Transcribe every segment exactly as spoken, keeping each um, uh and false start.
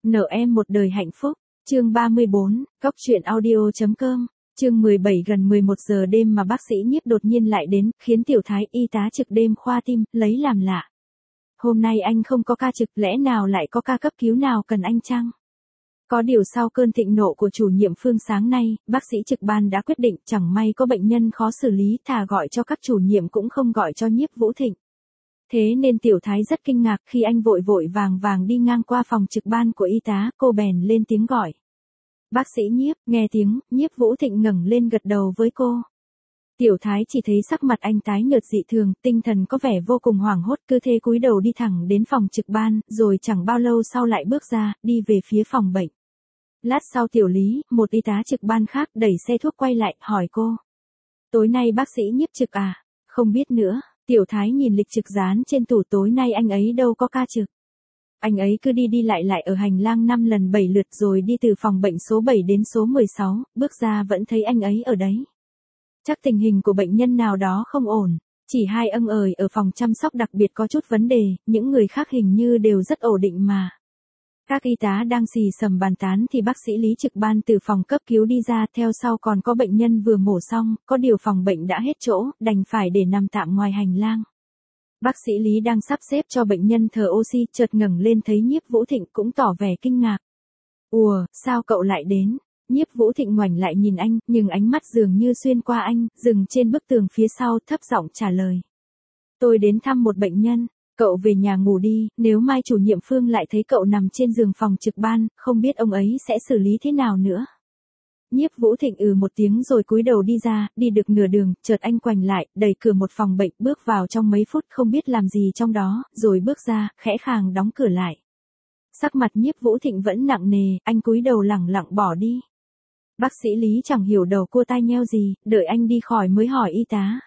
Nợ em một đời hạnh phúc. Chương ba mươi bốn, Cóc truyện audio chấm com. Chương mười bảy. Gần mười một giờ đêm mà bác sĩ Nhiếp đột nhiên lại đến, khiến Tiểu Thái, y tá trực đêm khoa tim, lấy làm lạ. Hôm nay anh không có ca trực, lẽ nào lại có ca cấp cứu nào cần anh chăng? Có điều sau cơn thịnh nộ của chủ nhiệm Phương sáng nay, bác sĩ trực ban đã quyết định chẳng may có bệnh nhân khó xử lý, thà gọi cho các chủ nhiệm cũng không gọi cho Nhiếp Vũ Thịnh. Thế nên Tiểu Thái rất kinh ngạc khi anh vội vội vàng vàng đi ngang qua phòng trực ban của y tá, cô bèn lên tiếng gọi. Bác sĩ Nhiếp, nghe tiếng, Nhiếp Vũ Thịnh ngẩng lên gật đầu với cô. Tiểu Thái chỉ thấy sắc mặt anh tái nhợt dị thường, tinh thần có vẻ vô cùng hoảng hốt, cứ thế cúi đầu đi thẳng đến phòng trực ban, rồi chẳng bao lâu sau lại bước ra, đi về phía phòng bệnh. Lát sau Tiểu Lý, một y tá trực ban khác đẩy xe thuốc quay lại, hỏi cô. Tối nay bác sĩ Nhiếp trực à? Không biết nữa. Tiểu Thái nhìn lịch trực dán trên tủ, tối nay anh ấy đâu có ca trực. Anh ấy cứ đi đi lại lại ở hành lang năm lần bảy lượt, rồi đi từ phòng bệnh số bảy đến số mười sáu, bước ra vẫn thấy anh ấy ở đấy. Chắc tình hình của bệnh nhân nào đó không ổn, chỉ hai ông ời ở phòng chăm sóc đặc biệt có chút vấn đề, những người khác hình như đều rất ổn định mà. Các y tá đang xì xầm bàn tán thì bác sĩ Lý trực ban từ phòng cấp cứu đi ra, theo sau còn có bệnh nhân vừa mổ xong, có điều phòng bệnh đã hết chỗ, đành phải để nằm tạm ngoài hành lang. Bác sĩ Lý đang sắp xếp cho bệnh nhân thở oxy, chợt ngẩng lên thấy Nhiếp Vũ Thịnh cũng tỏ vẻ kinh ngạc. Ùa, sao cậu lại đến? Nhiếp Vũ Thịnh ngoảnh lại nhìn anh, nhưng ánh mắt dường như xuyên qua anh, dừng trên bức tường phía sau, thấp giọng trả lời. Tôi đến thăm một bệnh nhân. Cậu về nhà ngủ đi, nếu mai chủ nhiệm Phương lại thấy cậu nằm trên giường phòng trực ban, không biết ông ấy sẽ xử lý thế nào nữa. Nhiếp Vũ Thịnh ừ một tiếng rồi cúi đầu đi ra, đi được nửa đường, chợt anh quành lại, đẩy cửa một phòng bệnh, bước vào trong mấy phút không biết làm gì trong đó, rồi bước ra, khẽ khàng đóng cửa lại. Sắc mặt Nhiếp Vũ Thịnh vẫn nặng nề, anh cúi đầu lẳng lặng bỏ đi. Bác sĩ Lý chẳng hiểu đầu cua tai nheo gì, đợi anh đi khỏi mới hỏi y tá.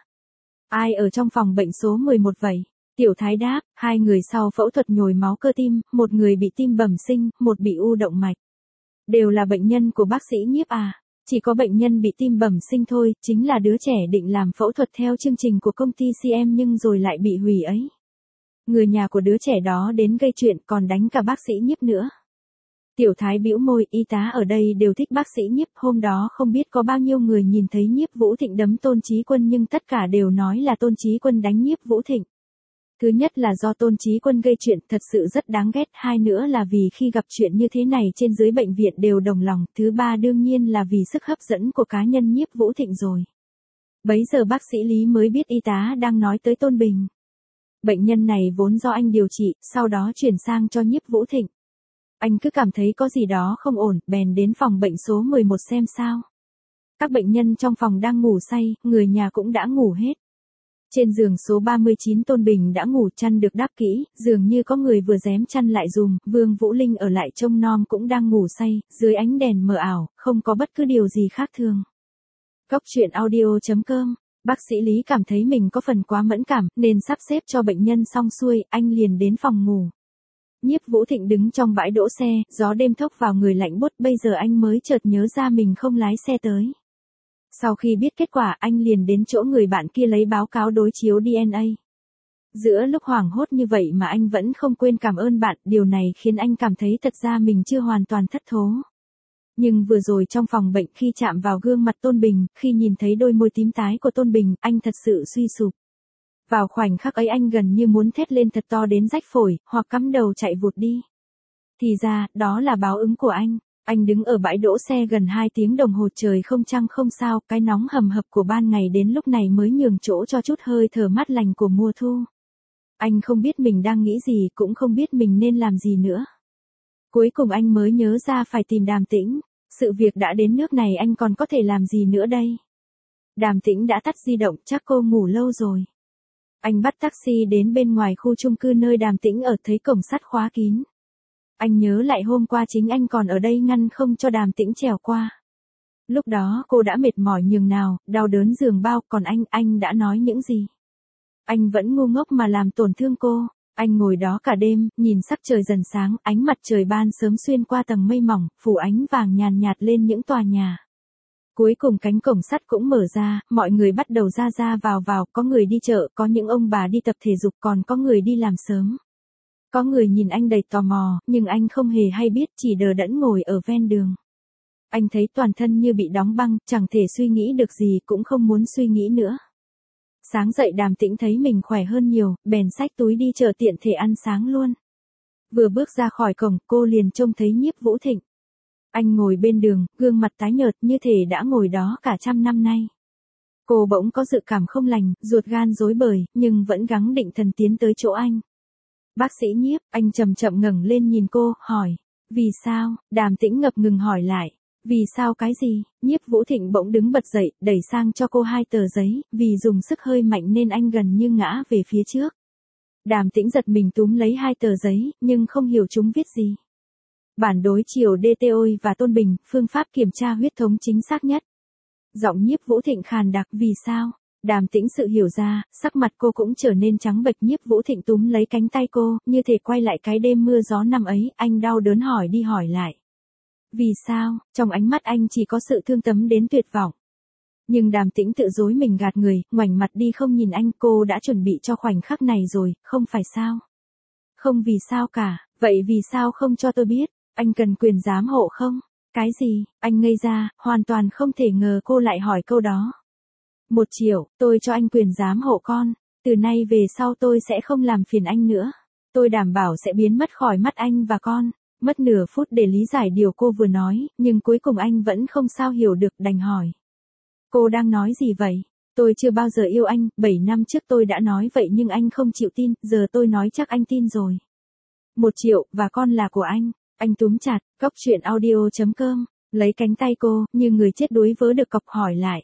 Ai ở trong phòng bệnh số mười một vậy? Tiểu Thái đáp, hai người sau phẫu thuật nhồi máu cơ tim, một người bị tim bẩm sinh, một bị u động mạch. Đều là bệnh nhân của bác sĩ Nhiếp à? Chỉ có bệnh nhân bị tim bẩm sinh thôi, chính là đứa trẻ định làm phẫu thuật theo chương trình của công ty xê em nhưng rồi lại bị hủy ấy. Người nhà của đứa trẻ đó đến gây chuyện còn đánh cả bác sĩ Nhiếp nữa. Tiểu Thái bĩu môi, y tá ở đây đều thích bác sĩ Nhiếp, hôm đó không biết có bao nhiêu người nhìn thấy Nhiếp Vũ Thịnh đấm Tôn Chí Quân nhưng tất cả đều nói là Tôn Chí Quân đánh Nhiếp Vũ Thịnh. Thứ nhất là do Tôn Chí Quân gây chuyện thật sự rất đáng ghét, hai nữa là vì khi gặp chuyện như thế này trên dưới bệnh viện đều đồng lòng, thứ ba đương nhiên là vì sức hấp dẫn của cá nhân Nhiếp Vũ Thịnh rồi. Bấy giờ bác sĩ Lý mới biết y tá đang nói tới Tôn Bình. Bệnh nhân này vốn do anh điều trị, sau đó chuyển sang cho Nhiếp Vũ Thịnh. Anh cứ cảm thấy có gì đó không ổn, bèn đến phòng bệnh số mười một xem sao. Các bệnh nhân trong phòng đang ngủ say, người nhà cũng đã ngủ hết. Trên giường số ba mươi chín Tôn Bình đã ngủ, chăn được đắp kỹ, dường như có người vừa rém chăn lại dùm, Vương Vũ Linh ở lại trông nom cũng đang ngủ say, dưới ánh đèn mờ ảo, không có bất cứ điều gì khác thường. Cóc truyện audio chấm com, bác sĩ Lý cảm thấy mình có phần quá mẫn cảm, nên sắp xếp cho bệnh nhân xong xuôi, anh liền đến phòng ngủ. Nhiếp Vũ Thịnh đứng trong bãi đỗ xe, gió đêm thốc vào người lạnh buốt, bây giờ anh mới chợt nhớ ra mình không lái xe tới. Sau khi biết kết quả anh liền đến chỗ người bạn kia lấy báo cáo đối chiếu đê en a. Giữa lúc hoảng hốt như vậy mà anh vẫn không quên cảm ơn bạn, điều này khiến anh cảm thấy thật ra mình chưa hoàn toàn thất thố. Nhưng vừa rồi trong phòng bệnh khi chạm vào gương mặt Tôn Bình, khi nhìn thấy đôi môi tím tái của Tôn Bình, anh thật sự suy sụp. Vào khoảnh khắc ấy anh gần như muốn thét lên thật to đến rách phổi, hoặc cắm đầu chạy vụt đi. Thì ra, đó là báo ứng của anh. Anh đứng ở bãi đỗ xe gần hai tiếng đồng hồ, trời không trăng không sao, cái nóng hầm hập của ban ngày đến lúc này mới nhường chỗ cho chút hơi thở mát lành của mùa thu. Anh không biết mình đang nghĩ gì, cũng không biết mình nên làm gì nữa. Cuối cùng anh mới nhớ ra phải tìm Đàm Tĩnh. Sự việc đã đến nước này anh còn có thể làm gì nữa đây? Đàm Tĩnh đã tắt di động, chắc cô ngủ lâu rồi. Anh bắt taxi đến bên ngoài khu chung cư nơi Đàm Tĩnh ở, thấy cổng sắt khóa kín. Anh nhớ lại hôm qua chính anh còn ở đây ngăn không cho Đàm Tĩnh trèo qua. Lúc đó cô đã mệt mỏi nhường nào, đau đớn giường bao, còn anh, anh đã nói những gì? Anh vẫn ngu ngốc mà làm tổn thương cô. Anh ngồi đó cả đêm, nhìn sắc trời dần sáng, ánh mặt trời ban sớm xuyên qua tầng mây mỏng, phủ ánh vàng nhàn nhạt lên những tòa nhà. Cuối cùng cánh cổng sắt cũng mở ra, mọi người bắt đầu ra ra vào vào, có người đi chợ, có những ông bà đi tập thể dục, còn có người đi làm sớm. Có người nhìn anh đầy tò mò, nhưng anh không hề hay biết, chỉ đờ đẫn ngồi ở ven đường. Anh thấy toàn thân như bị đóng băng, chẳng thể suy nghĩ được gì, cũng không muốn suy nghĩ nữa. Sáng dậy Đàm Tĩnh thấy mình khỏe hơn nhiều, bèn xách túi đi chợ tiện thể ăn sáng luôn. Vừa bước ra khỏi cổng, cô liền trông thấy Nhiếp Vũ Thịnh. Anh ngồi bên đường, gương mặt tái nhợt như thể đã ngồi đó cả trăm năm nay. Cô bỗng có dự cảm không lành, ruột gan rối bời, nhưng vẫn gắng định thần tiến tới chỗ anh. Bác sĩ Nhiếp, anh chậm chậm ngẩng lên nhìn cô, hỏi. Vì sao? Đàm Tĩnh ngập ngừng hỏi lại. Vì sao cái gì? Nhiếp Vũ Thịnh bỗng đứng bật dậy, đẩy sang cho cô hai tờ giấy, vì dùng sức hơi mạnh nên anh gần như ngã về phía trước. Đàm Tĩnh giật mình túm lấy hai tờ giấy, nhưng không hiểu chúng viết gì. Bản đối chiều đê tê o và Tôn Bình, phương pháp kiểm tra huyết thống chính xác nhất. Giọng Nhiếp Vũ Thịnh khàn đặc, vì sao? Đàm Tĩnh sự hiểu ra, sắc mặt cô cũng trở nên trắng bệch. Nhiếp Vũ Thịnh túm lấy cánh tay cô, như thể quay lại cái đêm mưa gió năm ấy, anh đau đớn hỏi đi hỏi lại. Vì sao? Trong ánh mắt anh chỉ có sự thương tấm đến tuyệt vọng. Nhưng Đàm Tĩnh tự dối mình gạt người, ngoảnh mặt đi không nhìn anh. Cô đã chuẩn bị cho khoảnh khắc này rồi, không phải sao? Không vì sao cả, vậy vì sao không cho tôi biết? Anh cần quyền giám hộ không? Cái gì? Anh ngây ra, hoàn toàn không thể ngờ cô lại hỏi câu đó. Một triệu, tôi cho anh quyền giám hộ con. Từ nay về sau tôi sẽ không làm phiền anh nữa. Tôi đảm bảo sẽ biến mất khỏi mắt anh và con. Mất nửa phút để lý giải điều cô vừa nói, nhưng cuối cùng anh vẫn không sao hiểu được, đành hỏi. Cô đang nói gì vậy? Tôi chưa bao giờ yêu anh, bảy năm trước tôi đã nói vậy nhưng anh không chịu tin, giờ tôi nói chắc anh tin rồi. Một triệu, và con là của anh. Anh túm chặt, góc truyện audio chấm com, lấy cánh tay cô, như người chết đuối vớ được cọc hỏi lại.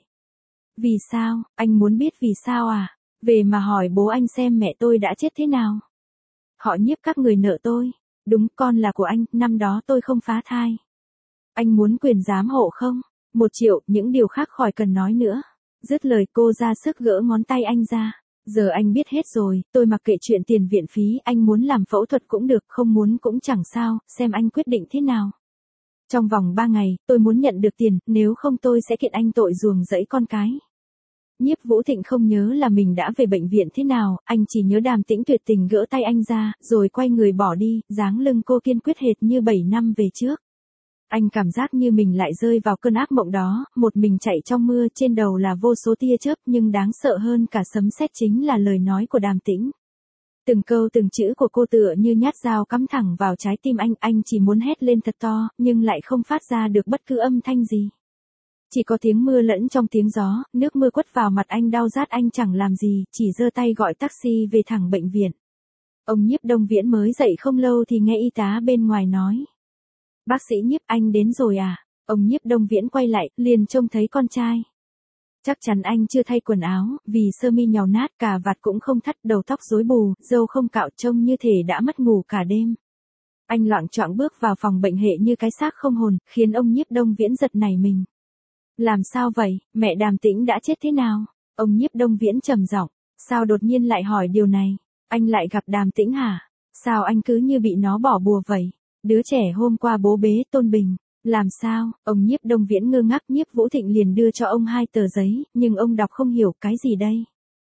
Vì sao? Anh muốn biết vì sao à? Về mà hỏi bố anh xem mẹ tôi đã chết thế nào. Họ Nhiếp các người nợ tôi. Đúng, con là của anh, năm đó tôi không phá thai. Anh muốn quyền giám hộ không? Một triệu, những điều khác khỏi cần nói nữa. Dứt lời cô ra sức gỡ ngón tay anh ra. Giờ anh biết hết rồi, tôi mặc kệ chuyện tiền viện phí, anh muốn làm phẫu thuật cũng được, không muốn cũng chẳng sao, xem anh quyết định thế nào. Trong vòng ba ngày, tôi muốn nhận được tiền, nếu không tôi sẽ kiện anh tội ruồng rẫy con cái. Nhiếp Vũ Thịnh không nhớ là mình đã về bệnh viện thế nào, anh chỉ nhớ Đàm Tĩnh tuyệt tình gỡ tay anh ra, rồi quay người bỏ đi, dáng lưng cô kiên quyết hệt như bảy năm về trước. Anh cảm giác như mình lại rơi vào cơn ác mộng đó, một mình chạy trong mưa, trên đầu là vô số tia chớp, nhưng đáng sợ hơn cả sấm sét chính là lời nói của Đàm Tĩnh. Từng câu từng chữ của cô tựa như nhát dao cắm thẳng vào trái tim anh, anh chỉ muốn hét lên thật to, nhưng lại không phát ra được bất cứ âm thanh gì. Chỉ có tiếng mưa lẫn trong tiếng gió, nước mưa quất vào mặt anh đau rát, anh chẳng làm gì, chỉ giơ tay gọi taxi về thẳng bệnh viện. Ông Nhiếp Đông Viễn mới dậy không lâu thì nghe y tá bên ngoài nói. Bác sĩ Nhiếp, anh đến rồi à? Ông Nhiếp Đông Viễn quay lại, liền trông thấy con trai. Chắc chắn anh chưa thay quần áo, vì sơ mi nhàu nát, cà vạt cũng không thắt, đầu tóc rối bù, râu không cạo, trông như thể đã mất ngủ cả đêm. Anh loạng choạng bước vào phòng bệnh hệ như cái xác không hồn, khiến ông Nhiếp Đông Viễn giật nảy mình. Làm sao vậy, mẹ Đàm Tĩnh đã chết thế nào? Ông Nhiếp Đông Viễn trầm giọng, sao đột nhiên lại hỏi điều này? Anh lại gặp Đàm Tĩnh hả? Sao anh cứ như bị nó bỏ bùa vậy? Đứa trẻ hôm qua bố bế Tôn Bình. Làm sao? Ông Nhiếp Đông Viễn ngơ ngác. Nhiếp Vũ Thịnh liền đưa cho ông hai tờ giấy, nhưng ông đọc không hiểu, cái gì đây?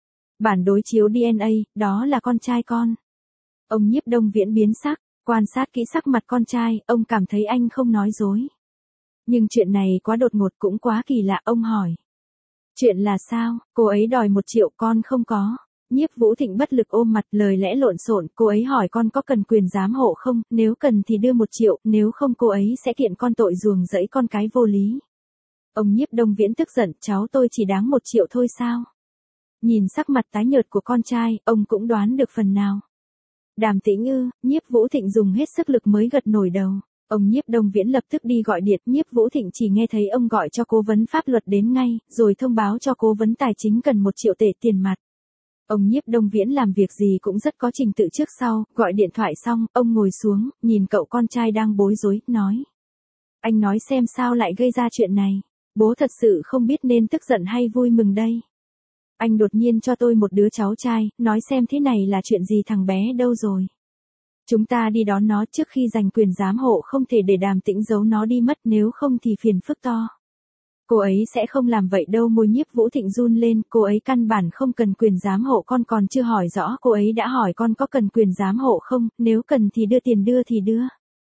Bản đối chiếu đê en a, đó là con trai con. Ông Nhiếp Đông Viễn biến sắc, quan sát kỹ sắc mặt con trai, ông cảm thấy anh không nói dối. Nhưng chuyện này quá đột ngột, cũng quá kỳ lạ, ông hỏi. Chuyện là sao? Cô ấy đòi một triệu, con không có. Nhiếp Vũ Thịnh bất lực ôm mặt, lời lẽ lộn xộn. Cô ấy hỏi con có cần quyền giám hộ không, nếu cần thì đưa một triệu, nếu không cô ấy sẽ kiện con tội ruồng rẫy con cái vô lý. Ông Nhiếp Đông Viễn tức giận, cháu tôi chỉ đáng một triệu thôi sao? Nhìn sắc mặt tái nhợt của con trai, ông cũng đoán được phần nào. Đàm Tĩnh ư? Nhiếp Vũ Thịnh dùng hết sức lực mới gật nổi đầu. Ông Nhiếp Đông Viễn lập tức đi gọi điện. Nhiếp Vũ Thịnh chỉ nghe thấy ông gọi cho cố vấn pháp luật đến ngay, rồi thông báo cho cố vấn tài chính cần một triệu tệ tiền mặt. Ông Nhiếp Đông Viễn làm việc gì cũng rất có trình tự trước sau, gọi điện thoại xong, ông ngồi xuống, nhìn cậu con trai đang bối rối, nói. Anh nói xem sao lại gây ra chuyện này, bố thật sự không biết nên tức giận hay vui mừng đây. Anh đột nhiên cho tôi một đứa cháu trai, nói xem thế này là chuyện gì, thằng bé đâu rồi? Chúng ta đi đón nó, trước khi giành quyền giám hộ không thể để Đàm Tĩnh giấu nó đi mất, nếu không thì phiền phức to. Cô ấy sẽ không làm vậy đâu. Môi Nhiếp Vũ Thịnh run lên, cô ấy căn bản không cần quyền giám hộ con, còn chưa hỏi rõ cô ấy đã hỏi con có cần quyền giám hộ không, nếu cần thì đưa tiền, đưa thì đưa.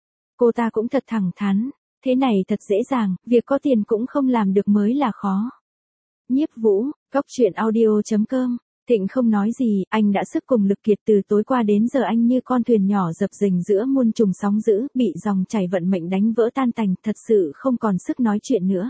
Cô ta cũng thật thẳng thắn, thế này thật dễ dàng, việc có tiền cũng không làm được mới là khó. Nhiếp Vũ, Cóc Truyện Audio chấm com. Thịnh không nói gì, anh đã sức cùng lực kiệt, từ tối qua đến giờ anh như con thuyền nhỏ dập dềnh giữa muôn trùng sóng dữ, bị dòng chảy vận mệnh đánh vỡ tan tành, thật sự không còn sức nói chuyện nữa.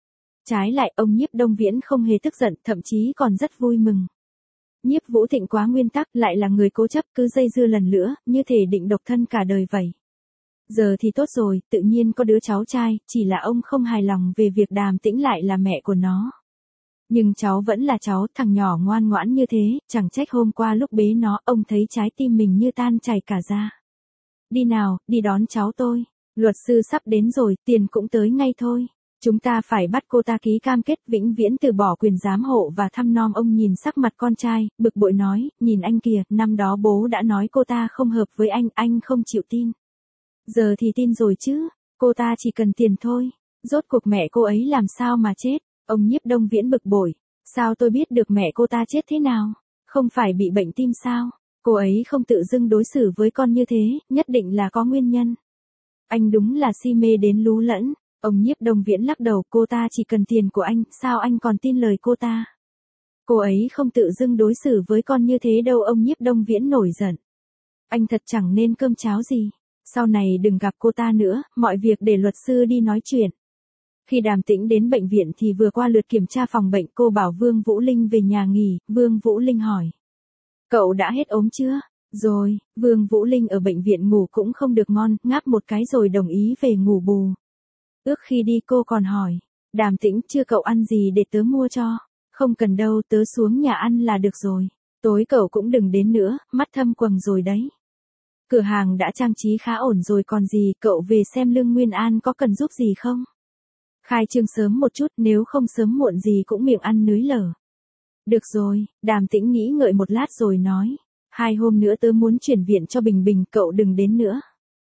Trái lại, ông Nhiếp Đông Viễn không hề tức giận, thậm chí còn rất vui mừng. Nhiếp Vũ Thịnh quá nguyên tắc, lại là người cố chấp, cứ dây dưa lần nữa, như thể định độc thân cả đời vậy. Giờ thì tốt rồi, tự nhiên có đứa cháu trai, chỉ là ông không hài lòng về việc Đàm Tĩnh lại là mẹ của nó. Nhưng cháu vẫn là cháu, thằng nhỏ ngoan ngoãn như thế, chẳng trách hôm qua lúc bế nó, ông thấy trái tim mình như tan chảy cả ra. Đi nào, đi đón cháu tôi. Luật sư sắp đến rồi, tiền cũng tới ngay thôi. Chúng ta phải bắt cô ta ký cam kết vĩnh viễn từ bỏ quyền giám hộ và thăm nom. Ông nhìn sắc mặt con trai, bực bội nói, nhìn anh kìa, năm đó bố đã nói cô ta không hợp với anh, anh không chịu tin. Giờ thì tin rồi chứ, cô ta chỉ cần tiền thôi. Rốt cuộc mẹ cô ấy làm sao mà chết? Ông Nhiếp Đông Viễn bực bội, sao tôi biết được mẹ cô ta chết thế nào? Không phải bị bệnh tim sao? Cô ấy không tự dưng đối xử với con như thế, nhất định là có nguyên nhân. Anh đúng là si mê đến lú lẫn. Ông Nhiếp Đông Viễn lắc đầu, cô ta chỉ cần tiền của anh, sao anh còn tin lời cô ta? Cô ấy không tự dưng đối xử với con như thế đâu. Ông Nhiếp Đông Viễn nổi giận. Anh thật chẳng nên cơm cháo gì. Sau này đừng gặp cô ta nữa, mọi việc để luật sư đi nói chuyện. Khi Đàm Tĩnh đến bệnh viện thì vừa qua lượt kiểm tra phòng bệnh, cô bảo Vương Vũ Linh về nhà nghỉ. Vương Vũ Linh hỏi, cậu đã hết ốm chưa? Rồi. Vương Vũ Linh ở bệnh viện ngủ cũng không được ngon, ngáp một cái rồi đồng ý về ngủ bù. Ước khi đi cô còn hỏi, Đàm Tĩnh, chưa cậu ăn gì để tớ mua cho? Không cần đâu, tớ xuống nhà ăn là được rồi. Tối cậu cũng đừng đến nữa, mắt thâm quầng rồi đấy. Cửa hàng đã trang trí khá ổn rồi còn gì, cậu về xem Lương Nguyên An có cần giúp gì không? Khai trương sớm một chút, nếu không sớm muộn gì cũng miệng ăn núi lở. Được rồi, Đàm Tĩnh nghĩ ngợi một lát rồi nói, hai hôm nữa tớ muốn chuyển viện cho Bình Bình, cậu đừng đến nữa.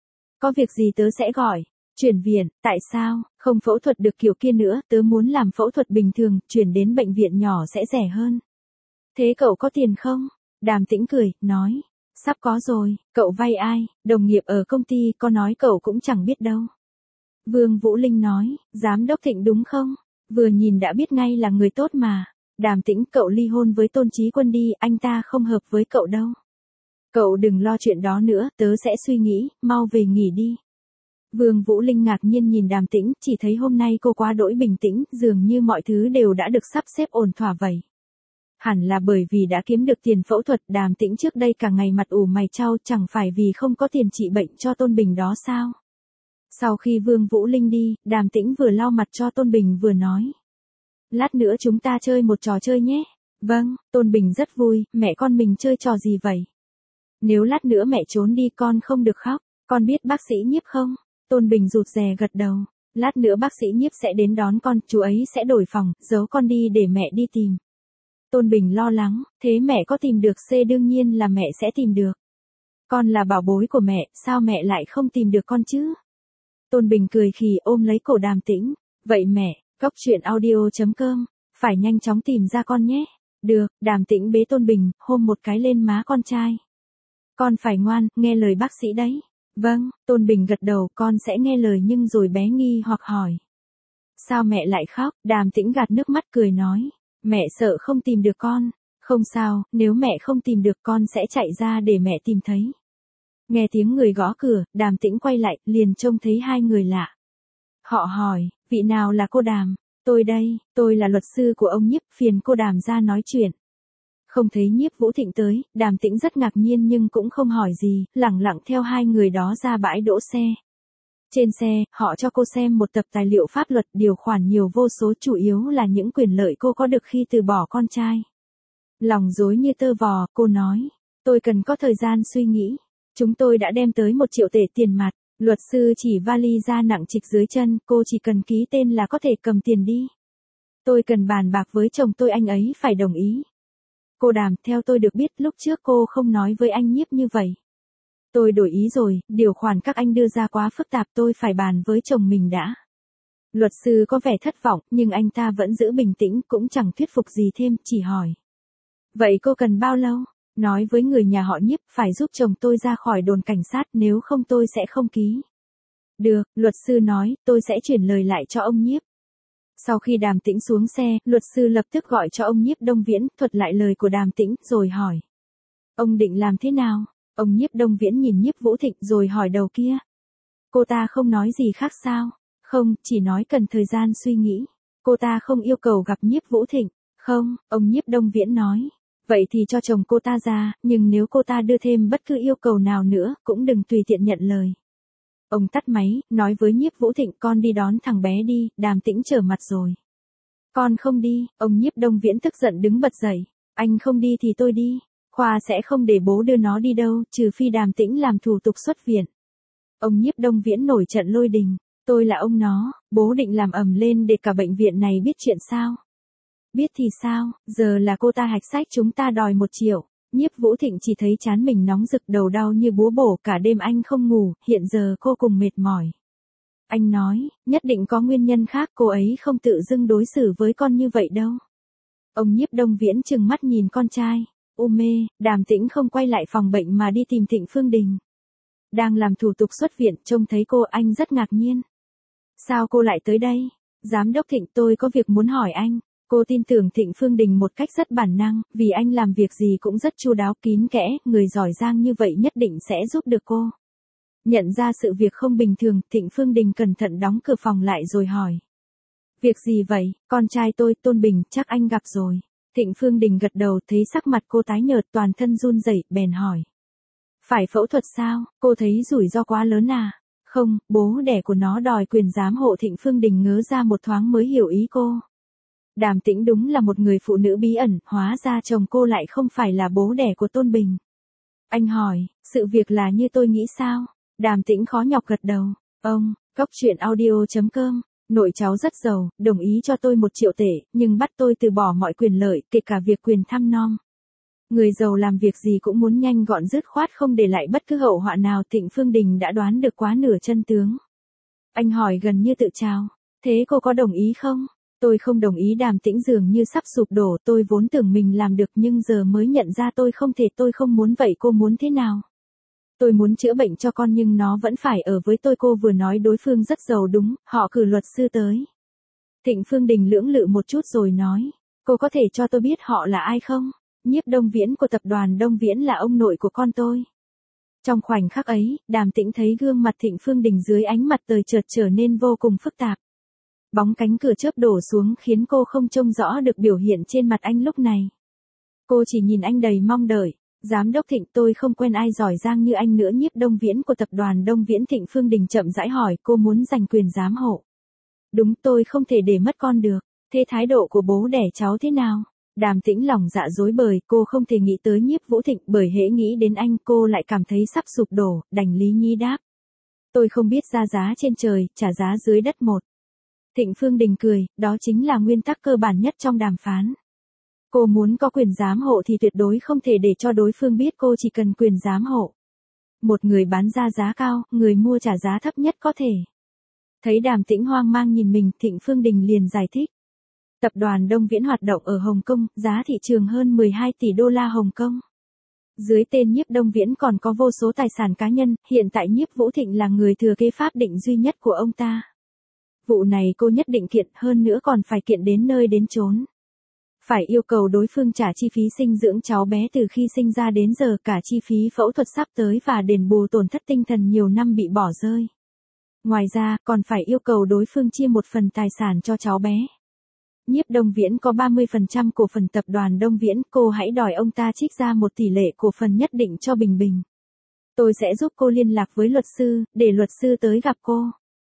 Có việc gì tớ sẽ gọi. Chuyển viện, tại sao? Không phẫu thuật được kiểu kia nữa, tớ muốn làm phẫu thuật bình thường, chuyển đến bệnh viện nhỏ sẽ rẻ hơn. Thế cậu có tiền không? Đàm Tĩnh cười, nói, sắp có rồi. Cậu vay ai? Đồng nghiệp ở công ty, có nói cậu cũng chẳng biết đâu. Vương Vũ Linh nói, giám đốc Thịnh đúng không? Vừa nhìn đã biết ngay là người tốt mà. Đàm Tĩnh, cậu ly hôn với Tôn Chí Quân đi, anh ta không hợp với cậu đâu. Cậu đừng lo chuyện đó nữa, tớ sẽ suy nghĩ, mau về nghỉ đi. Vương Vũ Linh ngạc nhiên nhìn Đàm Tĩnh, chỉ thấy hôm nay cô quá đỗi bình tĩnh, dường như mọi thứ đều đã được sắp xếp ổn thỏa vậy. Hẳn là bởi vì đã kiếm được tiền phẫu thuật. Đàm Tĩnh trước đây cả ngày mặt ủ mày chau, chẳng phải vì không có tiền trị bệnh cho Tôn Bình đó sao? Sau khi Vương Vũ Linh đi, Đàm Tĩnh vừa lau mặt cho Tôn Bình vừa nói, lát nữa chúng ta chơi một trò chơi nhé. Vâng. Tôn Bình rất vui, mẹ con mình chơi trò gì vậy? Nếu lát nữa mẹ trốn đi con không được khóc. Con biết bác sĩ Nhiếp không? Tôn Bình rụt rè gật đầu. Lát nữa bác sĩ Nhiếp sẽ đến đón con, chú ấy sẽ đổi phòng, giấu con đi để mẹ đi tìm. Tôn Bình lo lắng, thế mẹ có tìm được C? Đương nhiên là mẹ sẽ tìm được. Con là bảo bối của mẹ, sao mẹ lại không tìm được con chứ? Tôn Bình cười khì ôm lấy cổ Đàm Tĩnh. Vậy mẹ, Cóc Truyện Audio chấm com, phải nhanh chóng tìm ra con nhé. Được. Đàm Tĩnh bế Tôn Bình, hôn một cái lên má con trai. Con phải ngoan, nghe lời bác sĩ đấy. Vâng. Tôn Bình gật đầu, con sẽ nghe lời. Nhưng rồi bé nghi hoặc hỏi, sao mẹ lại khóc? Đàm Tĩnh gạt nước mắt cười nói, mẹ sợ không tìm được con. Không sao, nếu mẹ không tìm được con sẽ chạy ra để mẹ tìm thấy. Nghe tiếng người gõ cửa, Đàm Tĩnh quay lại, liền trông thấy hai người lạ. Họ hỏi, vị nào là cô Đàm? Tôi đây, tôi là luật sư của ông Nhiếp, phiền cô Đàm ra nói chuyện. Không thấy Nhiếp Vũ Thịnh tới, Đàm Tĩnh rất ngạc nhiên nhưng cũng không hỏi gì, lẳng lặng theo hai người đó ra bãi đỗ xe. Trên xe, họ cho cô xem một tập tài liệu pháp luật, điều khoản nhiều vô số, chủ yếu là những quyền lợi cô có được khi từ bỏ con trai. Lòng rối như tơ vò, cô nói, tôi cần có thời gian suy nghĩ. Chúng tôi đã đem tới một triệu tệ tiền mặt. Luật sư chỉ vali da nặng trịch dưới chân, cô chỉ cần ký tên là có thể cầm tiền đi. Tôi cần bàn bạc với chồng tôi, anh ấy phải đồng ý. Cô Đàm, theo tôi được biết lúc trước cô không nói với anh Nhiếp như vậy. Tôi đổi ý rồi, điều khoản các anh đưa ra quá phức tạp, tôi phải bàn với chồng mình đã. Luật sư có vẻ thất vọng, nhưng anh ta vẫn giữ bình tĩnh, cũng chẳng thuyết phục gì thêm, chỉ hỏi. Vậy cô cần bao lâu? Nói với người nhà họ Nhiếp, phải giúp chồng tôi ra khỏi đồn cảnh sát, nếu không tôi sẽ không ký. Được, luật sư nói, tôi sẽ chuyển lời lại cho ông Nhiếp. Sau khi Đàm Tĩnh xuống xe, luật sư lập tức gọi cho ông Nhiếp Đông Viễn, thuật lại lời của Đàm Tĩnh, rồi hỏi. Ông định làm thế nào? Ông Nhiếp Đông Viễn nhìn Nhiếp Vũ Thịnh rồi hỏi đầu kia. Cô ta không nói gì khác sao? Không, chỉ nói cần thời gian suy nghĩ. Cô ta không yêu cầu gặp Nhiếp Vũ Thịnh. Không, ông Nhiếp Đông Viễn nói. Vậy thì cho chồng cô ta ra, nhưng nếu cô ta đưa thêm bất cứ yêu cầu nào nữa, cũng đừng tùy tiện nhận lời. Ông tắt máy, nói với Nhiếp Vũ Thịnh, con đi đón thằng bé đi, Đàm Tĩnh trở mặt rồi. Con không đi, ông Nhiếp Đông Viễn tức giận đứng bật dậy. Anh không đi thì tôi đi. Khoa sẽ không để bố đưa nó đi đâu, trừ phi Đàm Tĩnh làm thủ tục xuất viện. Ông Nhiếp Đông Viễn nổi trận lôi đình. Tôi là ông nó, bố định làm ầm lên để cả bệnh viện này biết chuyện sao? Biết thì sao, giờ là cô ta hạch sách chúng ta đòi một triệu. Nhiếp Vũ Thịnh chỉ thấy trán mình nóng rực, đầu đau như búa bổ, cả đêm anh không ngủ, hiện giờ cô cùng mệt mỏi. Anh nói, nhất định có nguyên nhân khác, cô ấy không tự dưng đối xử với con như vậy đâu. Ông Nhiếp Đông Viễn trừng mắt nhìn con trai. U mê, Đàm Tĩnh không quay lại phòng bệnh mà đi tìm Thịnh Phương Đình. Đang làm thủ tục xuất viện, trông thấy cô, anh rất ngạc nhiên. Sao cô lại tới đây? Giám đốc Thịnh, tôi có việc muốn hỏi anh. Cô tin tưởng Thịnh Phương Đình một cách rất bản năng, vì anh làm việc gì cũng rất chu đáo kín kẽ, người giỏi giang như vậy nhất định sẽ giúp được cô. Nhận ra sự việc không bình thường, Thịnh Phương Đình cẩn thận đóng cửa phòng lại rồi hỏi. Việc gì vậy, con trai tôi, Tôn Bình, chắc anh gặp rồi. Thịnh Phương Đình gật đầu, thấy sắc mặt cô tái nhợt, toàn thân run rẩy, bèn hỏi. Phải phẫu thuật sao, cô thấy rủi ro quá lớn à? Không, bố đẻ của nó đòi quyền giám hộ. Thịnh Phương Đình ngớ ra một thoáng mới hiểu ý cô. Đàm Tĩnh đúng là một người phụ nữ bí ẩn, hóa ra chồng cô lại không phải là bố đẻ của Tôn Bình. Anh hỏi, sự việc là như tôi nghĩ sao? Đàm Tĩnh khó nhọc gật đầu. Ông, Cóc Truyện Audio chấm com, nội cháu rất giàu, đồng ý cho tôi một triệu tệ, nhưng bắt tôi từ bỏ mọi quyền lợi, kể cả việc quyền thăm nom. Người giàu làm việc gì cũng muốn nhanh gọn dứt khoát, không để lại bất cứ hậu họa nào. Thịnh Phương Đình đã đoán được quá nửa chân tướng. Anh hỏi gần như tự trào. Thế cô có đồng ý không? Tôi không đồng ý. Đàm Tĩnh dường như sắp sụp đổ. Tôi vốn tưởng mình làm được nhưng giờ mới nhận ra tôi không thể. Tôi không muốn. Vậy cô muốn thế nào? Tôi muốn chữa bệnh cho con nhưng nó vẫn phải ở với tôi. Cô vừa nói đối phương rất giàu đúng, họ cử luật sư tới. Thịnh Phương Đình lưỡng lự một chút rồi nói. Cô có thể cho tôi biết họ là ai không? Nhiếp Đông Viễn của tập đoàn Đông Viễn là ông nội của con tôi. Trong khoảnh khắc ấy, Đàm Tĩnh thấy gương mặt Thịnh Phương Đình dưới ánh mặt trời chợt trở nên vô cùng phức tạp. Bóng cánh cửa chớp đổ xuống khiến cô không trông rõ được biểu hiện trên mặt anh lúc này. Cô chỉ nhìn anh đầy mong đợi. Giám đốc Thịnh, tôi không quen ai giỏi giang như anh nữa. Nhiếp Đông Viễn của tập đoàn Đông Viễn. Thịnh Phương Đình chậm rãi hỏi, cô muốn giành quyền giám hộ. Đúng, tôi không thể để mất con được. Thế thái độ của bố đẻ cháu thế nào? Đàm Tĩnh lòng dạ rối bời, cô không thể nghĩ tới Nhiếp Vũ Thịnh, bởi hễ nghĩ đến anh cô lại cảm thấy sắp sụp đổ, đành lý nhí đáp. Tôi không biết ra giá trên trời, trả giá dưới đất một. Thịnh Phương Đình cười, đó chính là nguyên tắc cơ bản nhất trong đàm phán. Cô muốn có quyền giám hộ thì tuyệt đối không thể để cho đối phương biết cô chỉ cần quyền giám hộ. Một người bán ra giá cao, người mua trả giá thấp nhất có thể. Thấy Đàm Tĩnh hoang mang nhìn mình, Thịnh Phương Đình liền giải thích. Tập đoàn Đông Viễn hoạt động ở Hồng Kông, giá thị trường hơn mười hai tỷ đô la Hồng Kông. Dưới tên Nhiếp Đông Viễn còn có vô số tài sản cá nhân, hiện tại Nhiếp Vũ Thịnh là người thừa kế pháp định duy nhất của ông ta. Vụ này cô nhất định kiện, hơn nữa còn phải kiện đến nơi đến chốn. Phải yêu cầu đối phương trả chi phí sinh dưỡng cháu bé từ khi sinh ra đến giờ, cả chi phí phẫu thuật sắp tới và đền bù tổn thất tinh thần nhiều năm bị bỏ rơi. Ngoài ra, còn phải yêu cầu đối phương chia một phần tài sản cho cháu bé. Nhiếp Đông Viễn có ba mươi phần trăm cổ phần tập đoàn Đông Viễn, cô hãy đòi ông ta trích ra một tỷ lệ cổ phần nhất định cho Bình Bình. Tôi sẽ giúp cô liên lạc với luật sư, để luật sư tới gặp cô.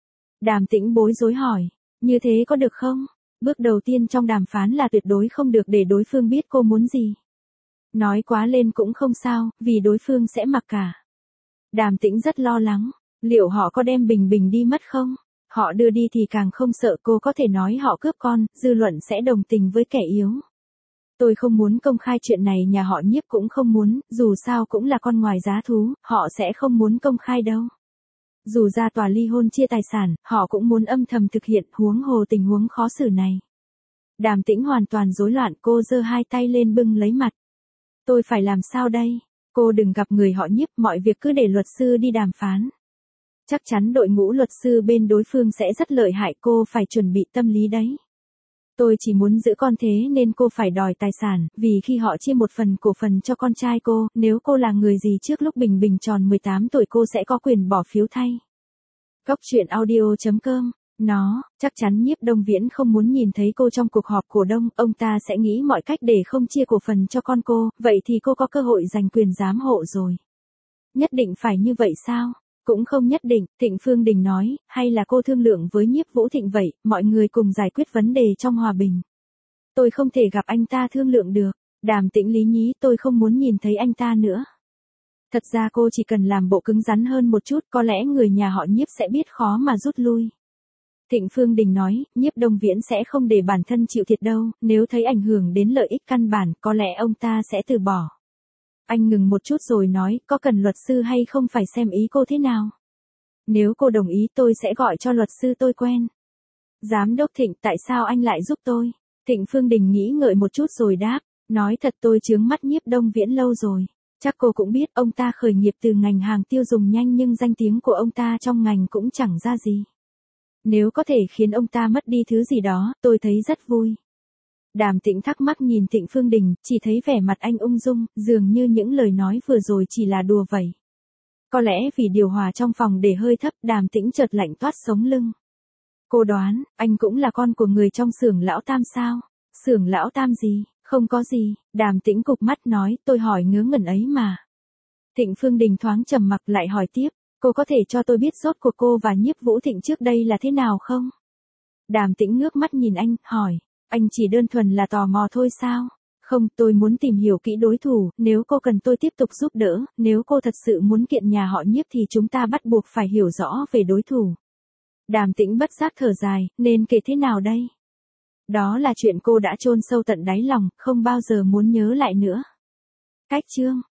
Đàm Tĩnh bối rối hỏi, như thế có được không? Bước đầu tiên trong đàm phán là tuyệt đối không được để đối phương biết cô muốn gì. Nói quá lên cũng không sao, vì đối phương sẽ mặc cả. Đàm Tĩnh rất lo lắng, liệu họ có đem Bình Bình đi mất không? Họ đưa đi thì càng không sợ, cô có thể nói họ cướp con, dư luận sẽ đồng tình với kẻ yếu. Tôi không muốn công khai chuyện này, nhà họ Nhiếp cũng không muốn, dù sao cũng là con ngoài giá thú, họ sẽ không muốn công khai đâu. Dù ra tòa ly hôn chia tài sản, họ cũng muốn âm thầm thực hiện, huống hồ tình huống khó xử này. Đàm Tĩnh hoàn toàn rối loạn, cô giơ hai tay lên bưng lấy mặt. Tôi phải làm sao đây? Cô đừng gặp người họ Nhiếp, mọi việc cứ để luật sư đi đàm phán. Chắc chắn đội ngũ luật sư bên đối phương sẽ rất lợi hại, cô phải chuẩn bị tâm lý đấy. Tôi chỉ muốn giữ con thế nên cô phải đòi tài sản, vì khi họ chia một phần cổ phần cho con trai cô, nếu cô là người gì trước lúc Bình Bình tròn mười tám tuổi cô sẽ có quyền bỏ phiếu thay. Góc truyện audio chấm com. Nó, chắc chắn Nhiếp Đông Viễn không muốn nhìn thấy cô trong cuộc họp cổ đông, ông ta sẽ nghĩ mọi cách để không chia cổ phần cho con cô, vậy thì cô có cơ hội giành quyền giám hộ rồi. Nhất định phải như vậy sao? Cũng không nhất định, Thịnh Phương Đình nói, hay là cô thương lượng với Nhiếp Vũ Thịnh vậy, mọi người cùng giải quyết vấn đề trong hòa bình. Tôi không thể gặp anh ta thương lượng được, Đàm Tĩnh lý nhí, tôi không muốn nhìn thấy anh ta nữa. Thật ra cô chỉ cần làm bộ cứng rắn hơn một chút, có lẽ người nhà họ Nhiếp sẽ biết khó mà rút lui. Thịnh Phương Đình nói, Nhiếp Đông Viễn sẽ không để bản thân chịu thiệt đâu, nếu thấy ảnh hưởng đến lợi ích căn bản, có lẽ ông ta sẽ từ bỏ. Anh ngừng một chút rồi nói, có cần luật sư hay không phải xem ý cô thế nào. Nếu cô đồng ý tôi sẽ gọi cho luật sư tôi quen. Giám đốc Thịnh, tại sao anh lại giúp tôi? Thịnh Phương Đình nghĩ ngợi một chút rồi đáp, nói thật tôi chướng mắt Nhiếp Đông Viễn lâu rồi. Chắc cô cũng biết ông ta khởi nghiệp từ ngành hàng tiêu dùng nhanh nhưng danh tiếng của ông ta trong ngành cũng chẳng ra gì. Nếu có thể khiến ông ta mất đi thứ gì đó, tôi thấy rất vui. Đàm Tĩnh thắc mắc nhìn Thịnh Phương Đình, chỉ thấy vẻ mặt anh ung dung, dường như những lời nói vừa rồi chỉ là đùa vậy. Có lẽ vì điều hòa trong phòng để hơi thấp, Đàm Tĩnh chợt lạnh toát sống lưng. Cô đoán, anh cũng là con của người trong xưởng lão Tam sao? Xưởng lão Tam gì? Không có gì, Đàm Tĩnh cụp mắt nói, tôi hỏi ngớ ngẩn ấy mà. Thịnh Phương Đình thoáng trầm mặc lại hỏi tiếp, cô có thể cho tôi biết rốt cuộc cô và Nhiếp Vũ Thịnh trước đây là thế nào không? Đàm Tĩnh ngước mắt nhìn anh, hỏi, anh chỉ đơn thuần là tò mò thôi sao? Không, tôi muốn tìm hiểu kỹ đối thủ, nếu cô cần tôi tiếp tục giúp đỡ, nếu cô thật sự muốn kiện nhà họ Nhiếp thì chúng ta bắt buộc phải hiểu rõ về đối thủ. Đàm Tĩnh bất giác thở dài, nên kể thế nào đây? Đó là chuyện cô đã chôn sâu tận đáy lòng, không bao giờ muốn nhớ lại nữa. Cách chương